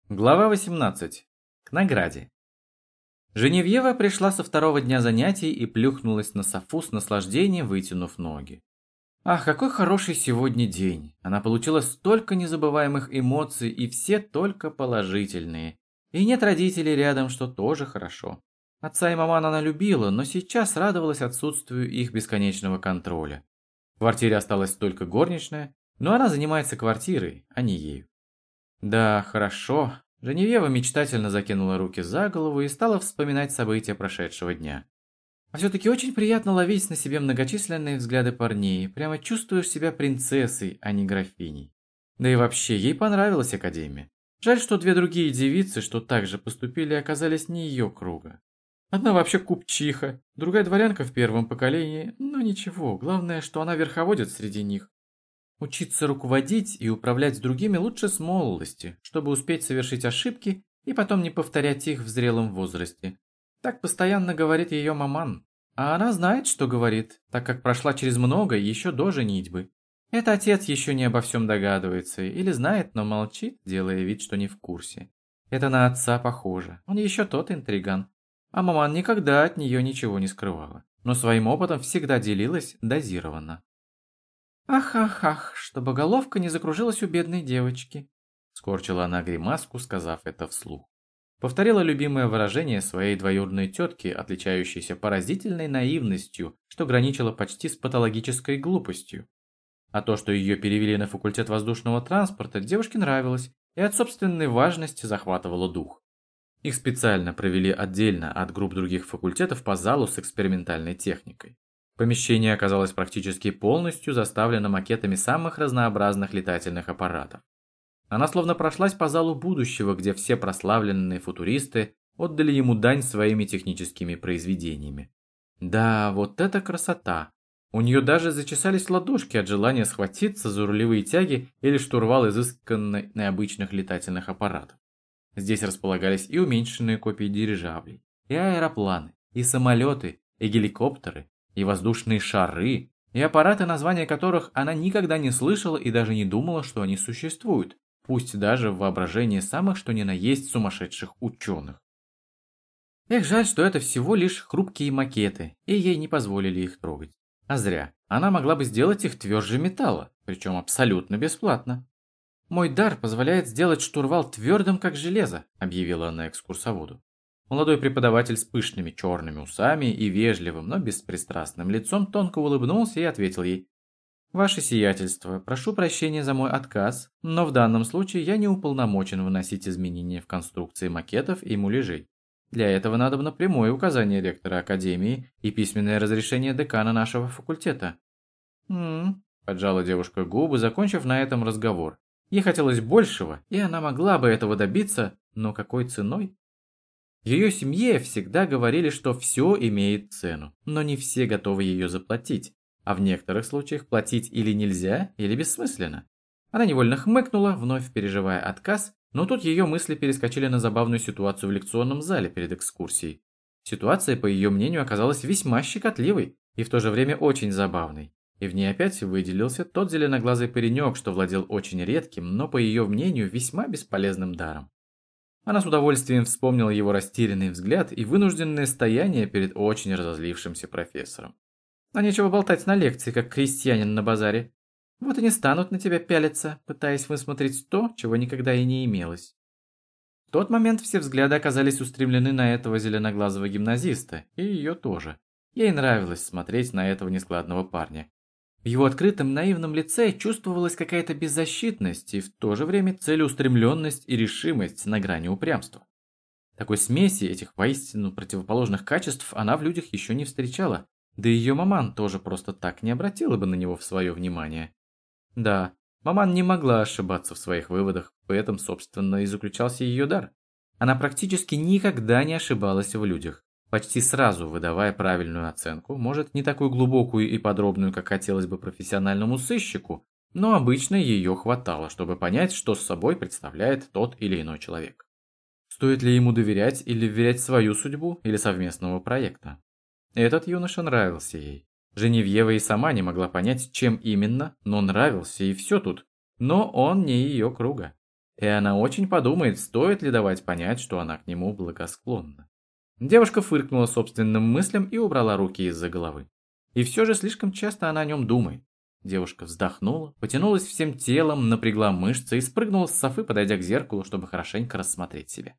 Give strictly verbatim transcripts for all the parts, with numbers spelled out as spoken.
Глава восемнадцать. К награде. Женевьева пришла со второго дня занятий и плюхнулась на софу с наслаждением, вытянув ноги. Ах, какой хороший сегодня день! Она получила столько незабываемых эмоций, и все только положительные. И нет родителей рядом, что тоже хорошо. Отца и маман она любила, но сейчас радовалась отсутствию их бесконечного контроля. В квартире осталась только горничная, но она занимается квартирой, а не ею. Да, хорошо. Женевьева мечтательно закинула руки за голову и стала вспоминать события прошедшего дня. А все-таки очень приятно ловить на себе многочисленные взгляды парней. Прямо чувствуешь себя принцессой, а не графиней. Да и вообще, ей понравилась академия. Жаль, что две другие девицы, что так же поступили, оказались не ее круга. Одна вообще купчиха, другая дворянка в первом поколении, но ничего, главное, что она верховодит среди них. Учиться руководить и управлять другими лучше с молодости, чтобы успеть совершить ошибки и потом не повторять их в зрелом возрасте. Так постоянно говорит ее маман. А она знает, что говорит, так как прошла через много еще до женитьбы. Это отец еще не обо всем догадывается или знает, но молчит, делая вид, что не в курсе. Это на отца похоже, он еще тот интриган. А маман никогда от нее ничего не скрывала, но своим опытом всегда делилась дозированно. «Ах-ах-ах, чтобы головка не закружилась у бедной девочки», — скорчила она гримаску, сказав это вслух. Повторила любимое выражение своей двоюродной тетки, отличающейся поразительной наивностью, что граничило почти с патологической глупостью. А то, что ее перевели на факультет воздушного транспорта, девушке нравилось и от собственной важности захватывало дух. Их специально провели отдельно от групп других факультетов по залу с экспериментальной техникой. Помещение оказалось практически полностью заставлено макетами самых разнообразных летательных аппаратов. Она словно прошлась по залу будущего, где все прославленные футуристы отдали ему дань своими техническими произведениями. Да, вот это красота! У нее даже зачесались ладошки от желания схватиться за рулевые тяги или штурвал изысканно необычных летательных аппаратов. Здесь располагались и уменьшенные копии дирижаблей, и аэропланы, и самолеты, и геликоптеры, и воздушные шары, и аппараты, названия которых она никогда не слышала и даже не думала, что они существуют, пусть даже в воображении самых что ни на есть сумасшедших ученых. Эх, жаль, что это всего лишь хрупкие макеты, и ей не позволили их трогать. А зря, она могла бы сделать их тверже металла, причем абсолютно бесплатно. «Мой дар позволяет сделать штурвал твердым, как железо», — объявила она экскурсоводу. Молодой преподаватель с пышными черными усами и вежливым, но беспристрастным лицом тонко улыбнулся и ответил ей: «Ваше сиятельство, прошу прощения за мой отказ, но в данном случае я не уполномочен выносить изменения в конструкции макетов и муляжей. Для этого надобно прямое указание ректора академии и письменное разрешение декана нашего факультета». «М-м-м», поджала девушка губы, закончив на этом разговор. Ей хотелось большего, и она могла бы этого добиться, но какой ценой? В ее семье всегда говорили, что все имеет цену, но не все готовы ее заплатить, а в некоторых случаях платить или нельзя, или бессмысленно. Она невольно хмыкнула, вновь переживая отказ, но тут ее мысли перескочили на забавную ситуацию в лекционном зале перед экскурсией. Ситуация, по ее мнению, оказалась весьма щекотливой и в то же время очень забавной. И в ней опять выделился тот зеленоглазый паренек, что владел очень редким, но, по ее мнению, весьма бесполезным даром. Она с удовольствием вспомнила его растерянный взгляд и вынужденное стояние перед очень разозлившимся профессором. А нечего болтать на лекции, как крестьянин на базаре. Вот и не станут на тебя пялиться, пытаясь высмотреть то, чего никогда и не имелось. В тот момент все взгляды оказались устремлены на этого зеленоглазого гимназиста, и ее тоже. Ей нравилось смотреть на этого нескладного парня. В его открытом наивном лице чувствовалась какая-то беззащитность и в то же время целеустремленность и решимость на грани упрямства. Такой смеси этих воистину противоположных качеств она в людях еще не встречала, да и ее маман тоже просто так не обратила бы на него в свое внимание. Да, маман не могла ошибаться в своих выводах, в этом, собственно, и заключался ее дар. Она практически никогда не ошибалась в людях, почти сразу выдавая правильную оценку, может, не такую глубокую и подробную, как хотелось бы профессиональному сыщику, но обычно ее хватало, чтобы понять, что с собой представляет тот или иной человек. Стоит ли ему доверять или вверять свою судьбу или совместного проекта? Этот юноша нравился ей. Женевьева и сама не могла понять, чем именно, но нравился и все тут. Но он не ее круга. и она очень подумает, стоит ли давать понять, что она к нему благосклонна. Девушка фыркнула собственным мыслям и убрала руки из-за головы. И все же слишком часто она о нем думает. Девушка вздохнула, потянулась всем телом, напрягла мышцы и спрыгнула с софы, подойдя к зеркалу, чтобы хорошенько рассмотреть себя.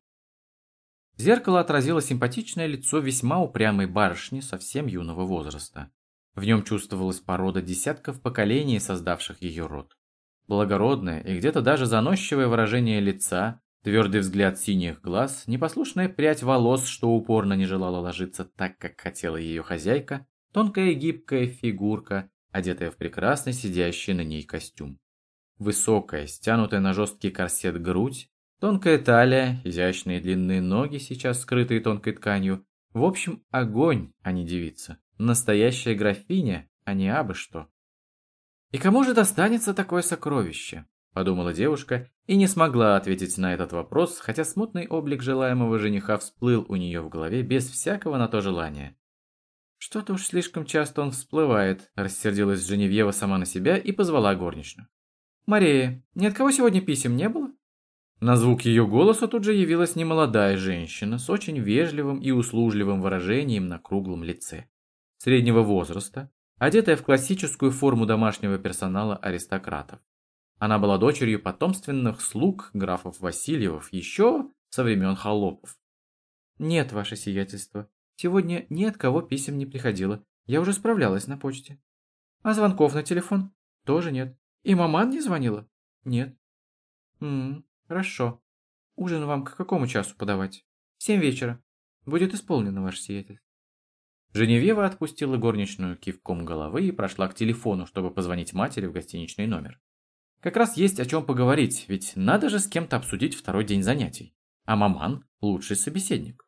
Зеркало отразило симпатичное лицо весьма упрямой барышни совсем юного возраста. В нем чувствовалась порода десятков поколений, создавших ее род. Благородное и где-то даже заносчивое выражение лица, твердый взгляд синих глаз, непослушная прядь волос, что упорно не желала ложиться так, как хотела ее хозяйка, тонкая гибкая фигурка, одетая в прекрасно сидящий на ней костюм. Высокая, стянутая на жесткий корсет грудь, тонкая талия, изящные длинные ноги, сейчас скрытые тонкой тканью. В общем, огонь, а не девица. Настоящая графиня, а не абы что. «И кому же достанется такое сокровище?» – подумала девушка и не смогла ответить на этот вопрос, хотя смутный облик желаемого жениха всплыл у нее в голове без всякого на то желания. «Что-то уж слишком часто он всплывает», – рассердилась Женевьева сама на себя и позвала горничную. «Мария, ни от кого сегодня писем не было?» На звук ее голоса тут же явилась немолодая женщина с очень вежливым и услужливым выражением на круглом лице. Среднего возраста, одетая в классическую форму домашнего персонала аристократов. Она была дочерью потомственных слуг графов Васильевых еще со времен холопов. «Нет, ваше сиятельство, сегодня ни от кого писем не приходило, я уже справлялась на почте. А звонков на телефон? Тоже нет. И маман не звонила? Нет. М-м, хорошо. Ужин вам к какому часу подавать? В семь вечера. Будет исполнено, ваше сиятельство». Женевьева отпустила горничную кивком головы и прошла к телефону, чтобы позвонить матери в гостиничный номер. Как раз есть о чем поговорить, ведь надо же с кем-то обсудить второй день занятий. А маман – лучший собеседник.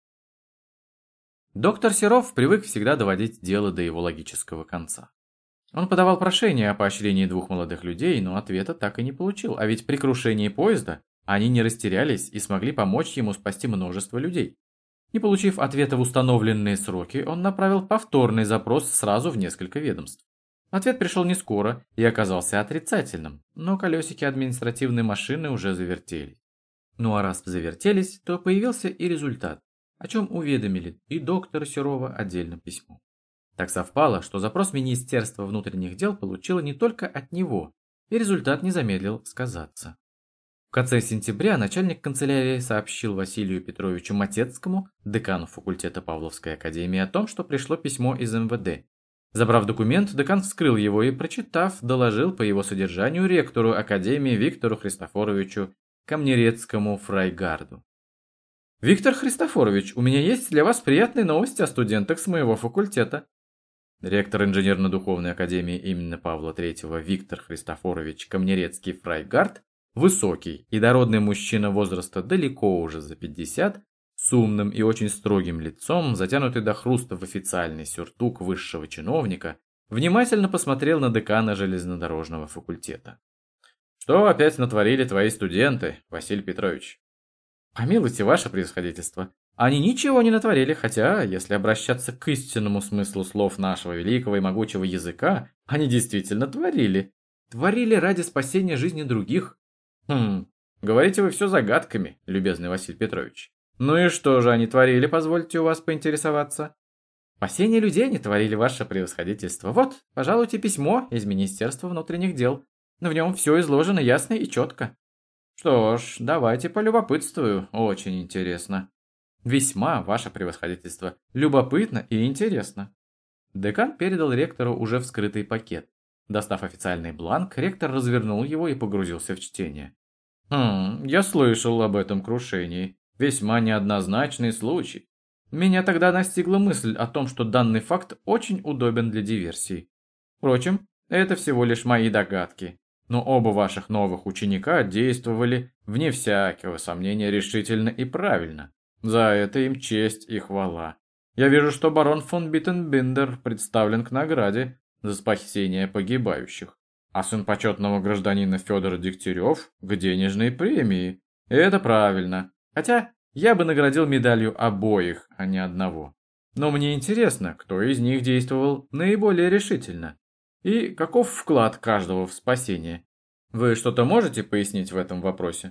Доктор Серов привык всегда доводить дело до его логического конца. Он подавал прошение о поощрении двух молодых людей, но ответа так и не получил, а ведь при крушении поезда они не растерялись и смогли помочь ему спасти множество людей. Не получив ответа в установленные сроки, он направил повторный запрос сразу в несколько ведомств. Ответ пришел не скоро и оказался отрицательным, но колесики административной машины уже завертелись. Ну а раз завертелись, то появился и результат, о чем уведомили и доктора Серова отдельным письмом. Так совпало, что запрос Министерства внутренних дел получило не только от него, и результат не замедлил сказаться. В конце сентября начальник канцелярии сообщил Василию Петровичу Матецкому, декану факультета Павловской академии, о том, что пришло письмо из эм вэ дэ. Забрав документ, декан вскрыл его и, прочитав, доложил по его содержанию ректору академии Виктору Христофоровичу Камнерецкому Фрайгарду. «Виктор Христофорович, у меня есть для вас приятные новости о студентах с моего факультета». Ректор инженерно-духовной академии имени Павла третьего Виктор Христофорович Камнерецкий Фрайгард, высокий и дородный мужчина возраста далеко уже за пятьдесят, с умным и очень строгим лицом, затянутый до хруста в официальный сюртук высшего чиновника, внимательно посмотрел на декана железнодорожного факультета. «Что опять натворили твои студенты, Василий Петрович?» «Помилуйте, ваше превосходительство, они ничего не натворили, хотя, если обращаться к истинному смыслу слов нашего великого и могучего языка, они действительно творили. Творили ради спасения жизни других». «Хм, говорите вы все загадками, любезный Василий Петрович. Ну и что же они творили, позвольте у вас поинтересоваться?» «Спасение людей они творили, ваше превосходительство. Вот, пожалуйте, письмо из Министерства внутренних дел. В нем все изложено ясно и четко». «Что ж, давайте полюбопытствую, очень интересно». «Весьма, ваше превосходительство, любопытно и интересно». Декан передал ректору уже вскрытый пакет. Достав официальный бланк, ректор развернул его и погрузился в чтение. «Хм, я слышал об этом крушении. Весьма неоднозначный случай. Меня тогда настигла мысль о том, что данный факт очень удобен для диверсий. Впрочем, это всего лишь мои догадки. Но оба ваших новых ученика действовали, вне всякого сомнения, решительно и правильно. За это им честь и хвала. Я вижу, что барон фон Биттенбиндер представлен к награде за спасение погибающих, а сын почетного гражданина Федор Дегтярев к денежной премии. И это правильно. Хотя я бы наградил медалью обоих, а не одного. Но мне интересно, кто из них действовал наиболее решительно. И каков вклад каждого в спасение? Вы что-то можете пояснить в этом вопросе?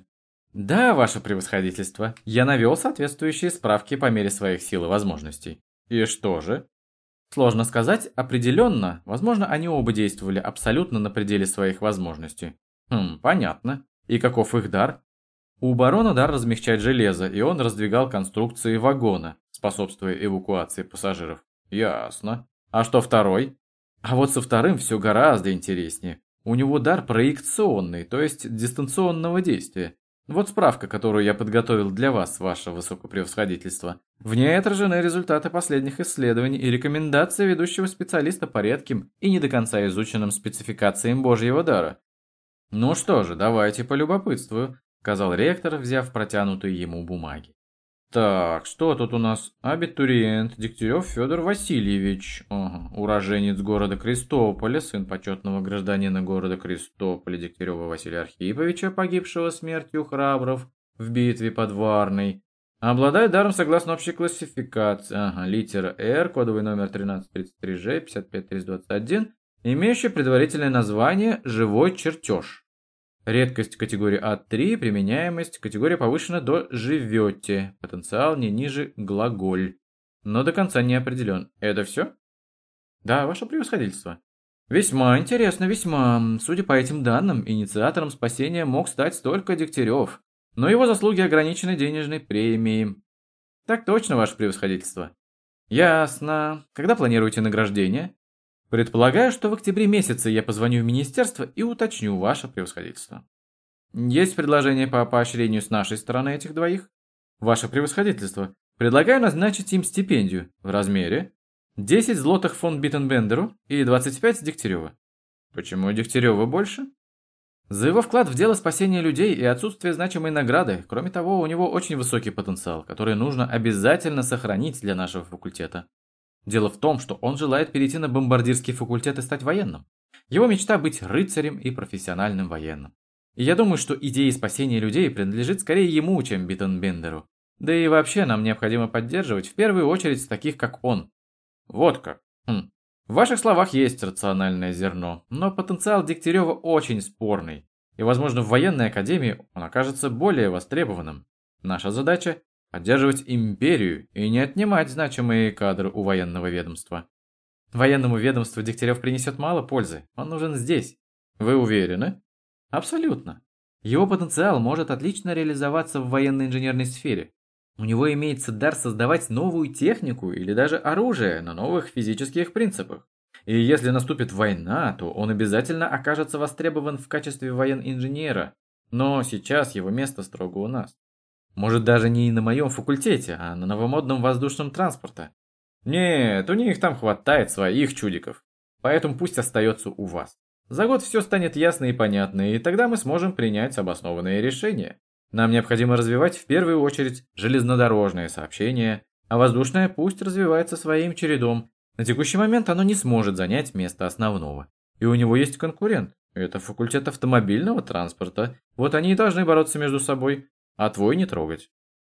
Да, ваше превосходительство, я навел соответствующие справки по мере своих сил и возможностей. И что же? Сложно сказать, определенно, возможно, они оба действовали абсолютно на пределе своих возможностей. Хм, понятно. И каков их дар? У барона дар размягчать железо, и он раздвигал конструкции вагона, способствуя эвакуации пассажиров. Ясно. А что второй? А вот со вторым все гораздо интереснее. У него дар проекционный, то есть дистанционного действия. Вот справка, которую я подготовил для вас, ваше высокопревосходительство. В ней отражены результаты последних исследований и рекомендации ведущего специалиста по редким и не до конца изученным спецификациям Божьего дара. Ну что же, давайте полюбопытствую, сказал ректор, взяв протянутые ему бумаги. Так, что тут у нас? Абитуриент Дегтярев Федор Васильевич, ага, уроженец города Крестополя, сын почетного гражданина города Крестополя Дегтярева Василия Архиповича, погибшего смертью храбров в битве под Варной. Обладает даром согласно общей классификации, ага, литера Р, кодовый номер тринадцать тридцать три Ж, пятьдесят пять триста двадцать один, имеющий предварительное название «Живой чертеж». Редкость категории А три, применяемость категория повышена до «живете», потенциал не ниже глаголь, но до конца не определен. Это все? Да, ваше превосходительство. Весьма интересно, весьма. Судя по этим данным, инициатором спасения мог стать только Дегтярев, но его заслуги ограничены денежной премией. Так точно, ваше превосходительство. Ясно. Когда планируете награждение? Предполагаю, что в октябре месяце я позвоню в министерство и уточню ваше превосходительство. Есть предложение по поощрению с нашей стороны этих двоих? Ваше превосходительство, предлагаю назначить им стипендию в размере десять злотых фон Биттенбендеру и двадцать пять Дегтярева. Почему Дегтярева больше? За его вклад в дело спасения людей и отсутствие значимой награды. Кроме того, у него очень высокий потенциал, который нужно обязательно сохранить для нашего факультета. Дело в том, что он желает перейти на бомбардирский факультет и стать военным. Его мечта быть рыцарем и профессиональным военным. И я думаю, что идея спасения людей принадлежит скорее ему, чем Биттенбендеру. Да и вообще нам необходимо поддерживать в первую очередь таких, как он. Вот как. Хм. В ваших словах есть рациональное зерно, но потенциал Дегтярева очень спорный. И, возможно, в военной академии он окажется более востребованным. Наша задача – поддерживать империю и не отнимать значимые кадры у военного ведомства. Военному ведомству Дегтярев принесет мало пользы, он нужен здесь. Вы уверены? Абсолютно. Его потенциал может отлично реализоваться в военно-инженерной сфере. У него имеется дар создавать новую технику или даже оружие на новых физических принципах. И если наступит война, то он обязательно окажется востребован в качестве военно-инженера. Но сейчас его место строго у нас. Может, даже не на моем факультете, а на новомодном воздушном транспорте. Нет, у них там хватает своих чудиков. Поэтому пусть остается у вас. За год все станет ясно и понятно, и тогда мы сможем принять обоснованные решения. Нам необходимо развивать в первую очередь железнодорожное сообщение, а воздушное пусть развивается своим чередом. На текущий момент оно не сможет занять место основного. И у него есть конкурент. Это факультет автомобильного транспорта. Вот они и должны бороться между собой, а твой не трогать.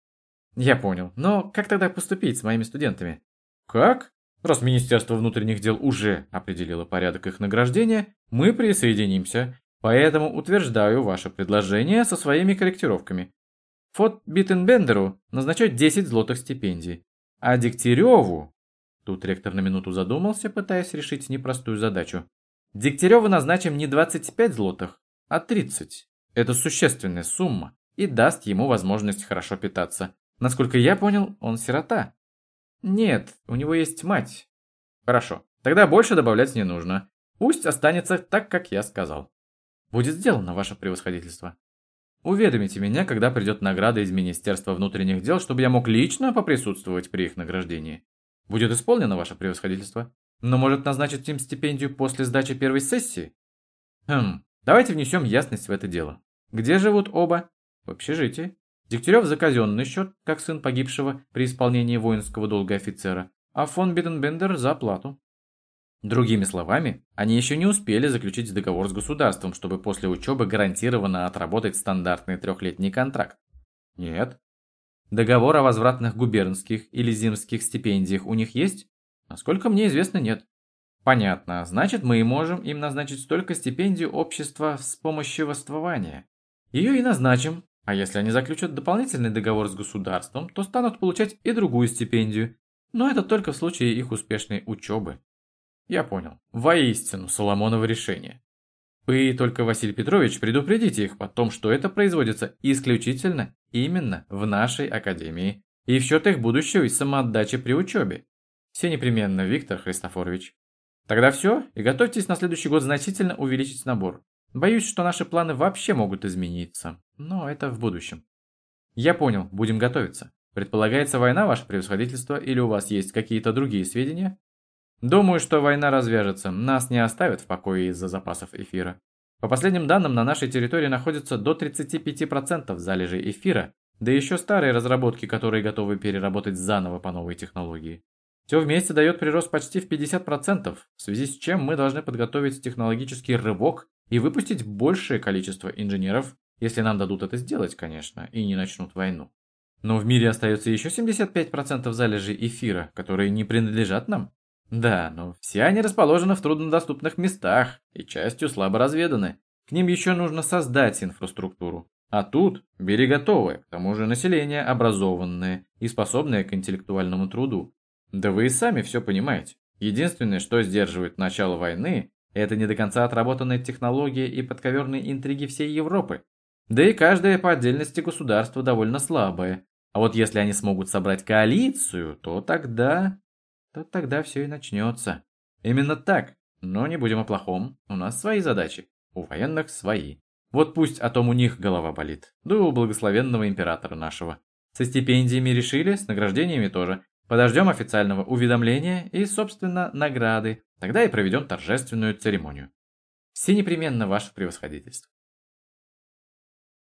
Я понял. Но как тогда поступить с моими студентами? Как? Раз Министерство внутренних дел уже определило порядок их награждения, мы присоединимся. Поэтому утверждаю ваше предложение со своими корректировками. Фот Биттенбендеру назначать десять злотых стипендий, а Дегтяреву... Тут ректор на минуту задумался, пытаясь решить непростую задачу. Дегтяреву назначим не двадцать пять злотых, а тридцать. Это существенная сумма и даст ему возможность хорошо питаться. Насколько я понял, он сирота. Нет, у него есть мать. Хорошо, тогда больше добавлять не нужно. Пусть останется так, как я сказал. Будет сделано, ваше превосходительство. Уведомите меня, когда придет награда из Министерства внутренних дел, чтобы я мог лично поприсутствовать при их награждении. Будет исполнено, ваше превосходительство. Но может назначить им стипендию после сдачи первой сессии? Хм, давайте внесем ясность в это дело. Где живут оба? В общежитии. Дегтярев за казенный счет, как сын погибшего при исполнении воинского долга офицера, а фон Биттенбендер за оплату. Другими словами, они еще не успели заключить договор с государством, чтобы после учебы гарантированно отработать стандартный трехлетний контракт. Нет. Договор о возвратных губернских или зимских стипендиях у них есть? Насколько мне известно, нет. Понятно, значит, мы можем им назначить только стипендию общества вспомоществования. Ее и назначим, А если они заключат дополнительный договор с государством, то станут получать и другую стипендию. Но это только в случае их успешной учебы. Я понял. Воистину, Соломоново решение. Вы только, Василий Петрович, предупредите их о том, что это производится исключительно именно в нашей академии и в счет их будущего и самоотдачи при учебе. Все непременно, Виктор Христофорович. Тогда все, и готовьтесь на следующий год значительно увеличить набор. Боюсь, что наши планы вообще могут измениться, но это в будущем. Я понял, будем готовиться. Предполагается война, ваше превосходительство, или у вас есть какие-то другие сведения? Думаю, что война развяжется, нас не оставят в покое из-за запасов эфира. По последним данным, на нашей территории находится до тридцати пяти процентов залежей эфира, да еще старые разработки, которые готовы переработать заново по новой технологии. Все вместе дает прирост почти в пятьдесят процентов, в связи с чем мы должны подготовить технологический рывок и выпустить большее количество инженеров, если нам дадут это сделать, конечно, и не начнут войну. Но в мире остается еще семьдесят пять процентов залежей эфира, которые не принадлежат нам. Да, но все они расположены в труднодоступных местах и частью слабо разведаны. К ним еще нужно создать инфраструктуру. А тут бери готовое, к тому же население образованное и способное к интеллектуальному труду. Да вы и сами все понимаете. Единственное, что сдерживает начало войны, это не до конца отработанная технология и подковерные интриги всей Европы. Да и каждое по отдельности государство довольно слабое. А вот если они смогут собрать коалицию, то тогда... то тогда все и начнется. Именно так. Но не будем о плохом. У нас свои задачи. У военных свои. Вот пусть о том у них голова болит. Да и у благословенного императора нашего. Со стипендиями решили, с награждениями тоже. Подождем официального уведомления и, собственно, награды. Тогда и проведем торжественную церемонию. Все непременно, ваше превосходительство.